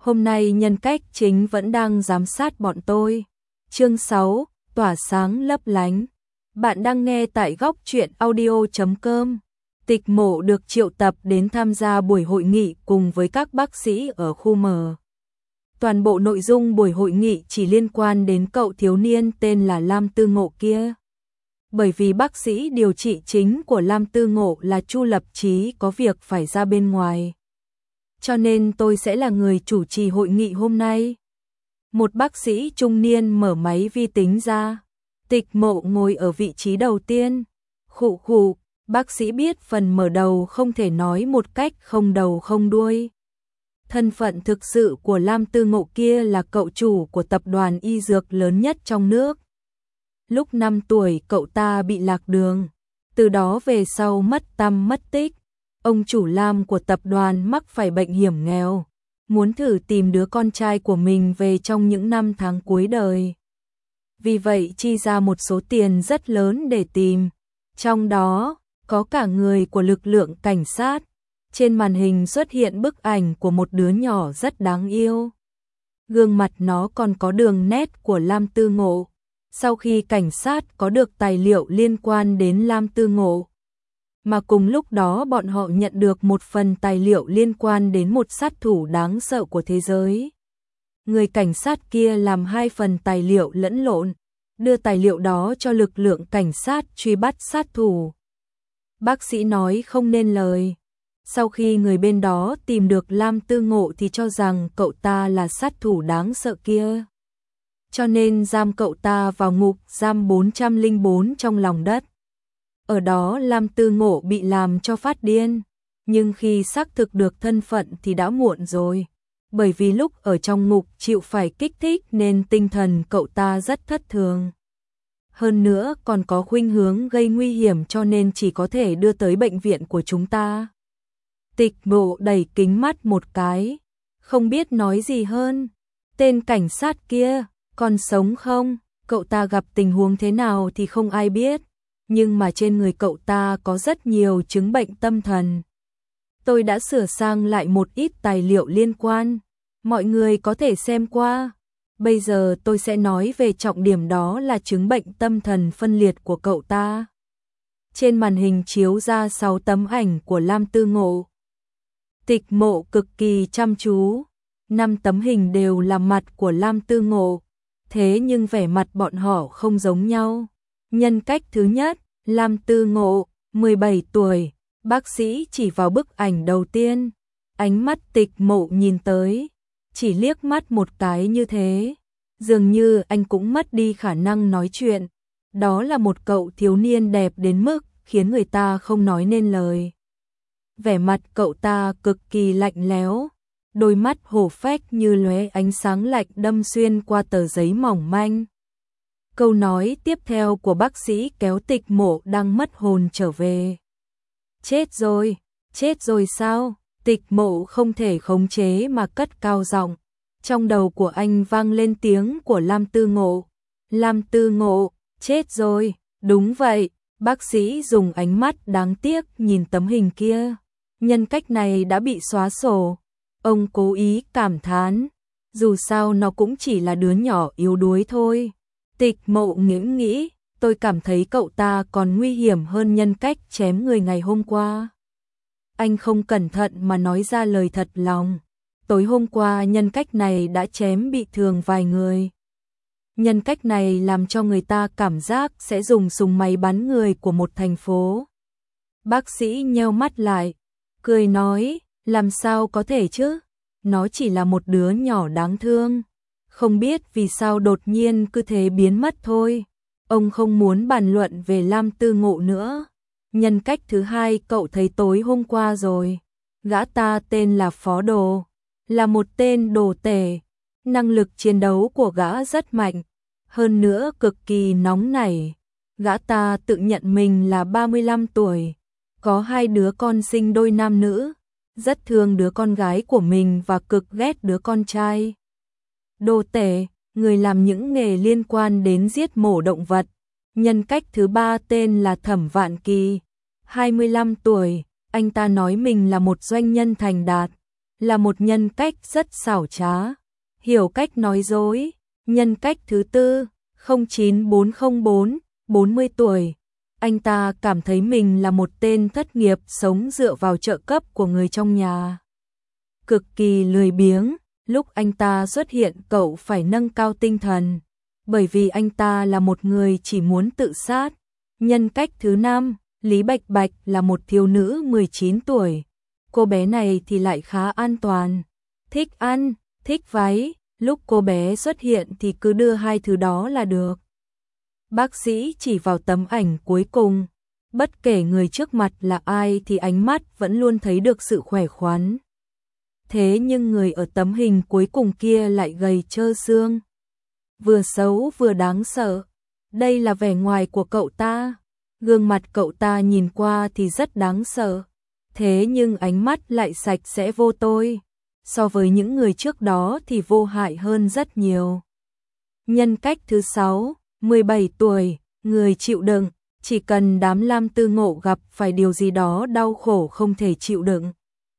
Hôm nay nhân cách chính vẫn đang giám sát bọn tôi. Chương 6, tỏa sáng lấp lánh. Bạn đang nghe tại góc truyện audio.com. Tịch Mộ được triệu tập đến tham gia buổi hội nghị cùng với các bác sĩ ở khu M. Toàn bộ nội dung buổi hội nghị chỉ liên quan đến cậu thiếu niên tên là Lam Tư Ngộ kia. Bởi vì bác sĩ điều trị chính của Lam Tư Ngộ là Chu Lập Chí có việc phải ra bên ngoài. Cho nên tôi sẽ là người chủ trì hội nghị hôm nay. Một bác sĩ trung niên mở máy vi tính ra. Tịch Mộ ngồi ở vị trí đầu tiên. Khụ khụ, bác sĩ biết phần mở đầu không thể nói một cách không đầu không đuôi. Thân phận thực sự của Lam Tư Ngộ kia là cậu chủ của tập đoàn y dược lớn nhất trong nước. Lúc 5 tuổi cậu ta bị lạc đường, từ đó về sau mất tăm mất tích. Ông chủ Lam của tập đoàn mắc phải bệnh hiểm nghèo, muốn thử tìm đứa con trai của mình về trong những năm tháng cuối đời. Vì vậy chi ra một số tiền rất lớn để tìm, trong đó có cả người của lực lượng cảnh sát. Trên màn hình xuất hiện bức ảnh của một đứa nhỏ rất đáng yêu. Gương mặt nó còn có đường nét của Lam Tư Ngộ. Sau khi cảnh sát có được tài liệu liên quan đến Lam Tư Ngộ, mà cùng lúc đó bọn họ nhận được một phần tài liệu liên quan đến một sát thủ đáng sợ của thế giới. Người cảnh sát kia làm 2 phần tài liệu lẫn lộn, đưa tài liệu đó cho lực lượng cảnh sát truy bắt sát thủ. Bác sĩ nói không nên lời. Sau khi người bên đó tìm được Lam Tư Ngộ thì cho rằng cậu ta là sát thủ đáng sợ kia. Cho nên giam cậu ta vào ngục giam 404 trong lòng đất. Ở đó Lam Tư Ngộ bị làm cho phát điên, nhưng khi xác thực được thân phận thì đã muộn rồi. Bởi vì lúc ở trong ngục chịu phải kích thích nên tinh thần cậu ta rất thất thường. Hơn nữa còn có khuynh hướng gây nguy hiểm cho nên chỉ có thể đưa tới bệnh viện của chúng ta. Tịch Mộ đẩy kính mắt một cái, không biết nói gì hơn. Tên cảnh sát kia còn sống không? Cậu ta gặp tình huống thế nào thì không ai biết, nhưng mà trên người cậu ta có rất nhiều chứng bệnh tâm thần. Tôi đã sửa sang lại một ít tài liệu liên quan, mọi người có thể xem qua. Bây giờ tôi sẽ nói về trọng điểm, đó là chứng bệnh tâm thần phân liệt của cậu ta. Trên màn hình chiếu ra 6 tấm ảnh của Lam Tư Ngộ. Tịch Mộ cực kỳ chăm chú. 5 tấm hình đều là mặt của Lam Tư Ngộ, thế nhưng vẻ mặt bọn họ không giống nhau. Nhân cách thứ nhất, Lam Tư Ngộ, 17 tuổi, bác sĩ chỉ vào bức ảnh đầu tiên. Ánh mắt Tịch Mộ nhìn tới, chỉ liếc mắt một cái như thế. Dường như anh cũng mất đi khả năng nói chuyện. Đó là một cậu thiếu niên đẹp đến mức khiến người ta không nói nên lời. Vẻ mặt cậu ta cực kỳ lạnh lẽo, đôi mắt hổ phách như lóe ánh sáng lạnh đâm xuyên qua tờ giấy mỏng manh. Câu nói tiếp theo của bác sĩ kéo Tịch Mộ đang mất hồn trở về. Chết rồi sao? Tịch Mộ không thể khống chế mà cất cao giọng. Trong đầu của anh vang lên tiếng của Lam Tư Ngộ. Lam Tư Ngộ, chết rồi, đúng vậy. Bác sĩ dùng ánh mắt đáng tiếc nhìn tấm hình kia. Nhân cách này đã bị xóa sổ. Ông cố ý cảm thán, dù sao nó cũng chỉ là đứa nhỏ yếu đuối thôi. Tịch Mộ nghĩ, tôi cảm thấy cậu ta còn nguy hiểm hơn nhân cách chém người ngày hôm qua. Anh không cẩn thận mà nói ra lời thật lòng. Tối hôm qua nhân cách này đã chém bị thương vài người. Nhân cách này làm cho người ta cảm giác sẽ dùng súng máy bắn người của một thành phố. Bác sĩ nheo mắt lại, cười nói, làm sao có thể chứ? Nó chỉ là một đứa nhỏ đáng thương. Không biết vì sao đột nhiên cứ thế biến mất thôi. Ông không muốn bàn luận về Lam Tư Ngộ nữa. Nhân cách thứ hai cậu thấy tối hôm qua rồi. Gã ta tên là Phó Đồ, là một tên đồ tể. Năng lực chiến đấu của gã rất mạnh, hơn nữa cực kỳ nóng nảy. Gã ta tự nhận mình là 35 tuổi, có 2 đứa con sinh đôi nam nữ, rất thương đứa con gái của mình và cực ghét đứa con trai. Đồ tể, người làm những nghề liên quan đến giết mổ động vật. Nhân cách thứ ba tên là Thẩm Vạn Kỳ, 25 tuổi, anh ta nói mình là một doanh nhân thành đạt, là một nhân cách rất xảo trá, hiểu cách nói dối. Nhân cách thứ tư, 09404, 40 tuổi. Anh ta cảm thấy mình là một tên thất nghiệp sống dựa vào trợ cấp của người trong nhà. Cực kỳ lười biếng, lúc anh ta xuất hiện cậu phải nâng cao tinh thần, bởi vì anh ta là một người chỉ muốn tự sát. Nhân cách thứ năm, Lý Bạch Bạch là một thiếu nữ 19 tuổi. Cô bé này thì lại khá an toàn, thích ăn, thích váy, lúc cô bé xuất hiện thì cứ đưa hai thứ đó là được. Bác sĩ chỉ vào tấm ảnh cuối cùng, bất kể người trước mặt là ai thì ánh mắt vẫn luôn thấy được sự khỏe khoắn. Thế nhưng người ở tấm hình cuối cùng kia lại gầy trơ xương, vừa xấu vừa đáng sợ. Đây là vẻ ngoài của cậu ta. Gương mặt cậu ta nhìn qua thì rất đáng sợ, thế nhưng ánh mắt lại sạch sẽ vô tội. So với những người trước đó thì vô hại hơn rất nhiều. Nhân cách thứ 6, 17 tuổi, người chịu đựng, chỉ cần đám Lam Tư Ngộ gặp phải điều gì đó đau khổ không thể chịu đựng,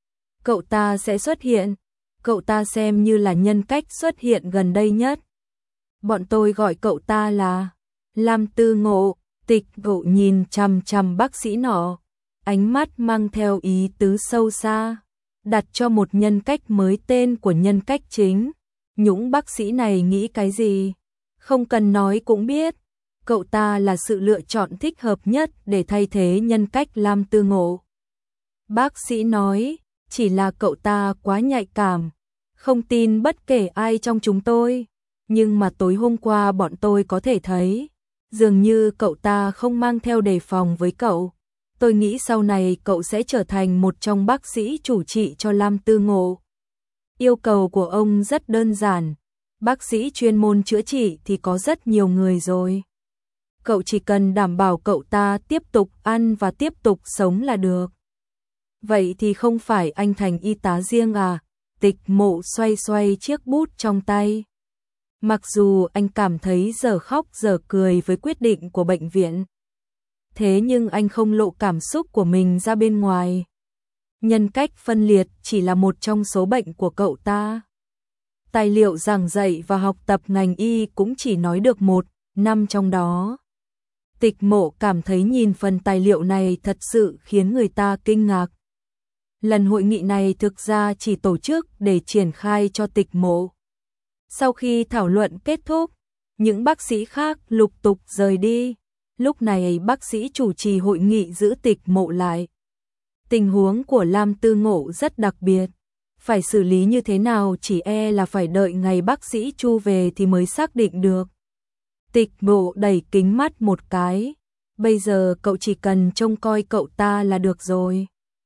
cậu ta sẽ xuất hiện. Cậu ta xem như là nhân cách xuất hiện gần đây nhất. Bọn tôi gọi cậu ta là Lam Tư Ngộ. Tịch Ngộ nhìn chằm chằm bác sĩ nọ, ánh mắt mang theo ý tứ sâu xa, đặt cho một nhân cách mới tên của nhân cách chính. Những bác sĩ này nghĩ cái gì? Không cần nói cũng biết, cậu ta là sự lựa chọn thích hợp nhất để thay thế nhân cách Lam Tư Ngộ. Bác sĩ nói, chỉ là cậu ta quá nhạy cảm, không tin bất kể ai trong chúng tôi, nhưng mà tối hôm qua bọn tôi có thể thấy, dường như cậu ta không mang theo đề phòng với cậu. Tôi nghĩ sau này cậu sẽ trở thành một trong bác sĩ chủ trị cho Lam Tư Ngộ. Yêu cầu của ông rất đơn giản, bác sĩ chuyên môn chữa trị thì có rất nhiều người rồi. Cậu chỉ cần đảm bảo cậu ta tiếp tục ăn và tiếp tục sống là được. Vậy thì không phải anh thành y tá riêng à? Tịch Mộ xoay xoay chiếc bút trong tay. Mặc dù anh cảm thấy giờ khóc giờ cười với quyết định của bệnh viện, thế nhưng anh không lộ cảm xúc của mình ra bên ngoài. Nhân cách phân liệt chỉ là một trong số bệnh của cậu ta. Tài liệu giảng dạy và học tập ngành y cũng chỉ nói được 1 năm trong đó. Tịch Mộ cảm thấy nhìn phần tài liệu này thật sự khiến người ta kinh ngạc. Lần hội nghị này thực ra chỉ tổ chức để triển khai cho Tịch Mộ. Sau khi thảo luận kết thúc, những bác sĩ khác lục tục rời đi. Lúc này bác sĩ chủ trì hội nghị giữ Tịch Mộ lại. Tình huống của Lam Tư Ngộ rất đặc biệt, phải xử lý như thế nào chỉ e là phải đợi ngày bác sĩ Chu về thì mới xác định được. Tịch Mộ đẩy kính mắt một cái, bây giờ cậu chỉ cần trông coi cậu ta là được rồi.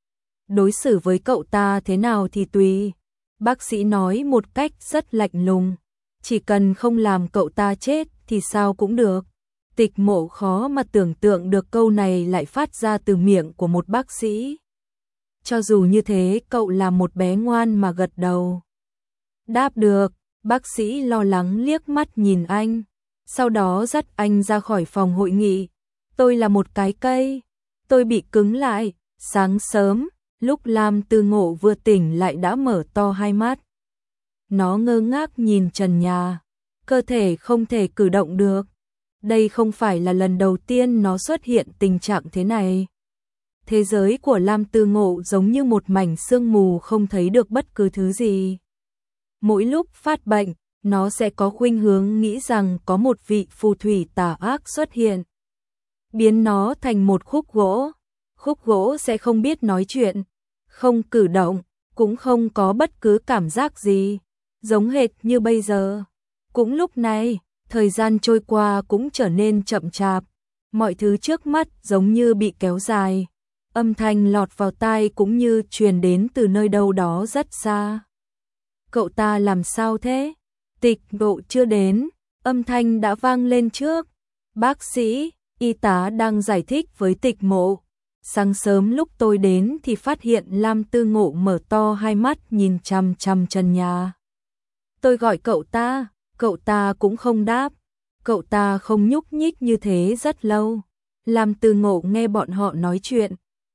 Đối xử với cậu ta thế nào thì tùy. Bác sĩ nói một cách rất lạnh lùng, chỉ cần không làm cậu ta chết thì sao cũng được. Tịch Mộ khó mà tưởng tượng được câu này lại phát ra từ miệng của một bác sĩ. Cho dù như thế cậu là một bé ngoan mà gật đầu. Đáp được, bác sĩ lo lắng liếc mắt nhìn anh, sau đó dắt anh ra khỏi phòng hội nghị. Tôi là một cái cây, tôi bị cứng lại. Sáng sớm, lúc Lam Tư Ngộ vừa tỉnh lại đã mở to hai mắt. Nó ngơ ngác nhìn trần nhà, cơ thể không thể cử động được. Đây không phải là lần đầu tiên nó xuất hiện tình trạng thế này. Thế giới của Lam Tư Ngộ giống như một mảnh sương mù không thấy được bất cứ thứ gì. Mỗi lúc phát bệnh, nó sẽ có khuynh hướng nghĩ rằng có một vị phù thủy tà ác xuất hiện, biến nó thành một khúc gỗ. Khúc gỗ sẽ không biết nói chuyện, không cử động, cũng không có bất cứ cảm giác gì, giống hệt như bây giờ. Cũng lúc này, thời gian trôi qua cũng trở nên chậm chạp, mọi thứ trước mắt giống như bị kéo dài, âm thanh lọt vào tai cũng như truyền đến từ nơi đâu đó rất xa. Cậu ta làm sao thế? Tịch Ngộ chưa đến, âm thanh đã vang lên trước. Bác sĩ, y tá đang giải thích với Tịch Mộ. Sáng sớm lúc tôi đến thì phát hiện Lam Tư Ngộ mở to hai mắt nhìn chằm chằm trần nhà. Tôi gọi cậu ta cũng không đáp. Cậu ta không nhúc nhích như thế rất lâu. Lam Tư Ngộ nghe bọn họ nói chuyện,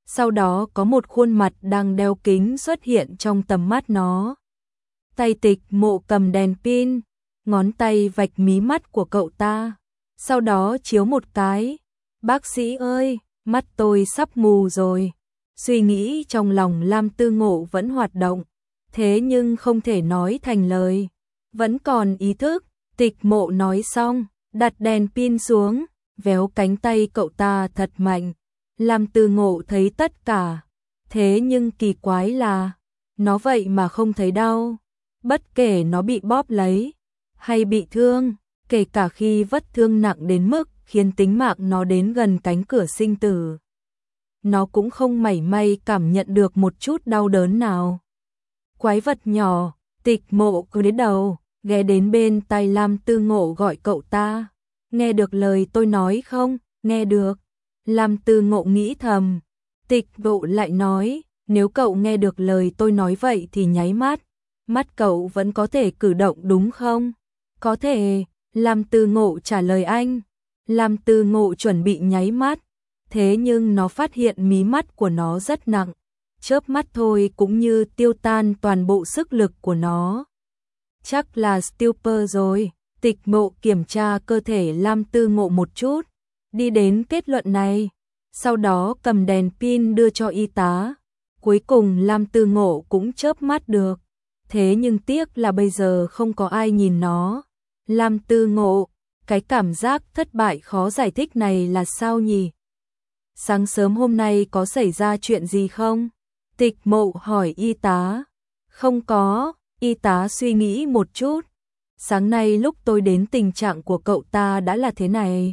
Sau đó có một khuôn mặt đang đeo kính xuất hiện trong tầm mắt nó. Tay Tịch Mộ cầm đèn pin, ngón tay vạch mí mắt của cậu ta, sau đó chiếu một cái. Bác sĩ ơi, mắt tôi sắp mù rồi. Suy nghĩ trong lòng Lam Tư Ngộ vẫn hoạt động, thế nhưng không thể nói thành lời. Vẫn còn ý thức, Tịch Mộ nói xong, đặt đèn pin xuống, véo cánh tay cậu ta thật mạnh. Lam Tư Ngộ thấy tất cả, thế nhưng kỳ quái là, nó vậy mà không thấy đau. Bất kể nó bị bóp lấy, hay bị thương, kể cả khi vết thương nặng đến mức khiến tính mạng nó đến gần cánh cửa sinh tử, nó cũng không mảy may cảm nhận được một chút đau đớn nào. Quái vật nhỏ, Tịch Mộ cứ đến đầu, ghé đến bên tai Lam Tư Ngộ gọi cậu ta. Nghe được lời tôi nói không? Nghe được. Lam Tư Ngộ nghĩ thầm. Tịch Mộ lại nói, nếu cậu nghe được lời tôi nói vậy thì nháy mắt. Mắt cậu vẫn có thể cử động đúng không? Có thể, Lam Tư Ngộ trả lời anh. Lam Tư Ngộ chuẩn bị nháy mắt, thế nhưng nó phát hiện mí mắt của nó rất nặng. Chớp mắt thôi cũng như tiêu tan toàn bộ sức lực của nó. Chắc là stupor rồi. Tịch Mộ kiểm tra cơ thể Lam Tư Ngộ một chút, đi đến kết luận này. Sau đó cầm đèn pin đưa cho y tá. Cuối cùng Lam Tư Ngộ cũng chớp mắt được. Thế nhưng tiếc là bây giờ không có ai nhìn nó. Lam Tư Ngộ, cái cảm giác thất bại khó giải thích này là sao nhỉ? Sáng sớm hôm nay có xảy ra chuyện gì không? Tịch Mộ hỏi y tá. Không có, y tá suy nghĩ một chút. Sáng nay lúc tôi đến tình trạng của cậu ta đã là thế này.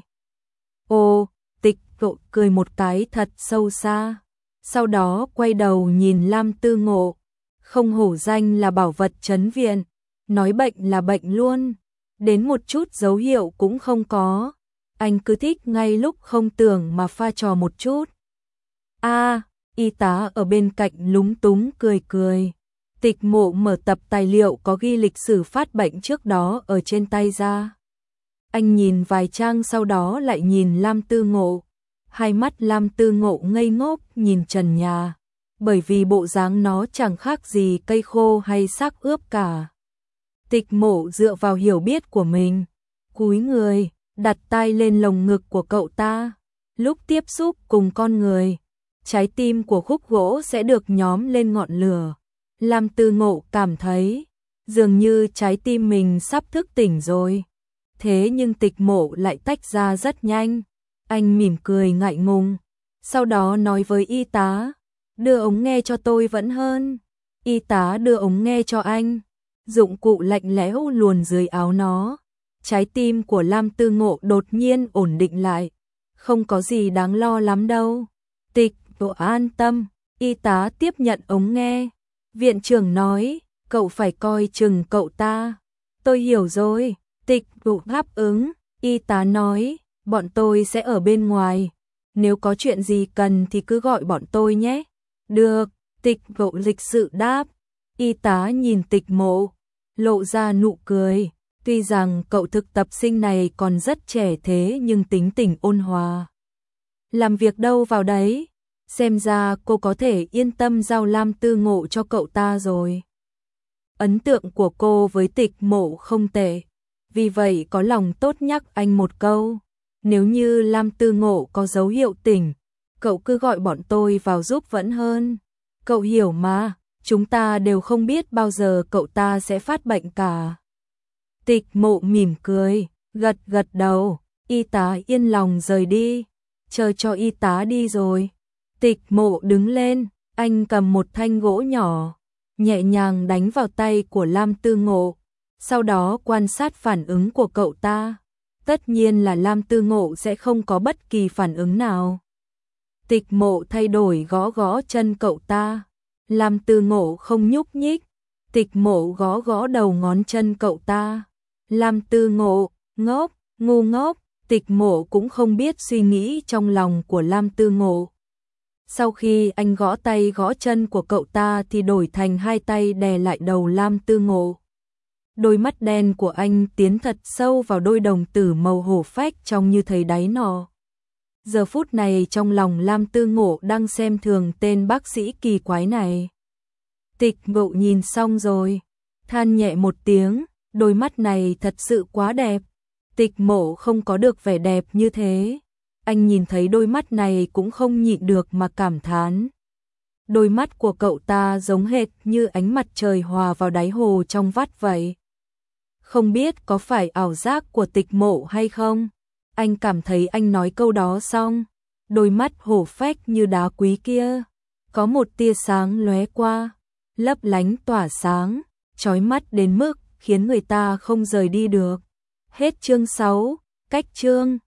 Ồ, Tịch Mộ cười một cái thật sâu xa. Sau đó quay đầu nhìn Lam Tư Ngộ. Không hổ danh là bảo vật trấn viện, nói bệnh là bệnh luôn, đến một chút dấu hiệu cũng không có. Anh cứ thích ngay lúc không tưởng mà pha trò một chút. Y tá ở bên cạnh lúng túng cười cười. Tịch Mộ mở tập tài liệu có ghi lịch sử phát bệnh trước đó ở trên tay ra. Anh nhìn vài trang sau đó lại nhìn Lam Tư Ngộ. Hai mắt Lam Tư Ngộ ngây ngốc nhìn trần nhà, bởi vì bộ dáng nó chẳng khác gì cây khô hay xác ướp cả. Tịch Mộ dựa vào hiểu biết của mình, cúi người, đặt tay lên lồng ngực của cậu ta. Lúc tiếp xúc cùng con người, trái tim của khúc gỗ sẽ được nhóm lên ngọn lửa. Lam Tư Ngộ cảm thấy dường như trái tim mình sắp thức tỉnh rồi. Thế nhưng Tịch Mộ lại tách ra rất nhanh. Anh mỉm cười ngại ngùng, sau đó nói với y tá, đưa ống nghe cho tôi vẫn hơn. Y tá đưa ống nghe cho anh, dụng cụ lạnh lẽo luồn dưới áo nó. Trái tim của Lam Tư Ngộ đột nhiên ổn định lại, không có gì đáng lo lắm đâu. Tịch Mộ an tâm, y tá tiếp nhận ống nghe. Viện trưởng nói, cậu phải coi chừng cậu ta. Tôi hiểu rồi, Tịch Mộ đáp ứng. Y tá nói, bọn tôi sẽ ở bên ngoài, nếu có chuyện gì cần thì cứ gọi bọn tôi nhé. Được, Tịch Mộ lịch sự đáp. Y tá nhìn Tịch Mộ, lộ ra nụ cười. Tuy rằng cậu thực tập sinh này còn rất trẻ thế nhưng tính tình ôn hòa. Làm việc đâu vào đấy, xem ra cô có thể yên tâm giao Lam Tư Ngộ cho cậu ta rồi. Ấn tượng của cô với Tịch Mộ không tệ, vì vậy có lòng tốt nhắc anh một câu. Nếu như Lam Tư Ngộ có dấu hiệu tỉnh, cậu cứ gọi bọn tôi vào giúp vẫn hơn. Cậu hiểu mà, chúng ta đều không biết bao giờ cậu ta sẽ phát bệnh cả. Tịch Mộ mỉm cười, gật gật đầu. Y tá yên lòng rời đi. Chờ cho y tá đi rồi, Tịch Mộ đứng lên. Anh cầm một thanh gỗ nhỏ, nhẹ nhàng đánh vào tay của Lam Tư Ngộ, sau đó quan sát phản ứng của cậu ta. Tất nhiên là Lam Tư Ngộ sẽ không có bất kỳ phản ứng nào. Tịch Mộ thay đổi gõ gõ chân cậu ta. Lam Tư Ngộ không nhúc nhích. Tịch Mộ gõ gõ đầu ngón chân cậu ta. Lam Tư Ngộ, ngốc, ngu ngốc. Tịch Mộ cũng không biết suy nghĩ trong lòng của Lam Tư Ngộ. Sau khi anh gõ tay gõ chân của cậu ta thì đổi thành hai tay đè lại đầu Lam Tư Ngộ. Đôi mắt đen của anh tiến thật sâu vào đôi đồng tử màu hổ phách trông như thấy đáy nọ. Giờ phút này trong lòng Lam Tư Ngộ đang xem thường tên bác sĩ kỳ quái này. Tịch Ngộ nhìn xong rồi, than nhẹ một tiếng, đôi mắt này thật sự quá đẹp. Tịch Mộ không có được vẻ đẹp như thế. Anh nhìn thấy đôi mắt này cũng không nhịn được mà cảm thán. Đôi mắt của cậu ta giống hệt như ánh mặt trời hòa vào đáy hồ trong vắt vậy. Không biết có phải ảo giác của Tịch Mộ hay không? Anh cảm thấy anh nói câu đó xong, đôi mắt hổ phách như đá quý kia, có một tia sáng lóe qua, lấp lánh tỏa sáng, chói mắt đến mức khiến người ta không rời đi được. Hết chương 6, cách chương.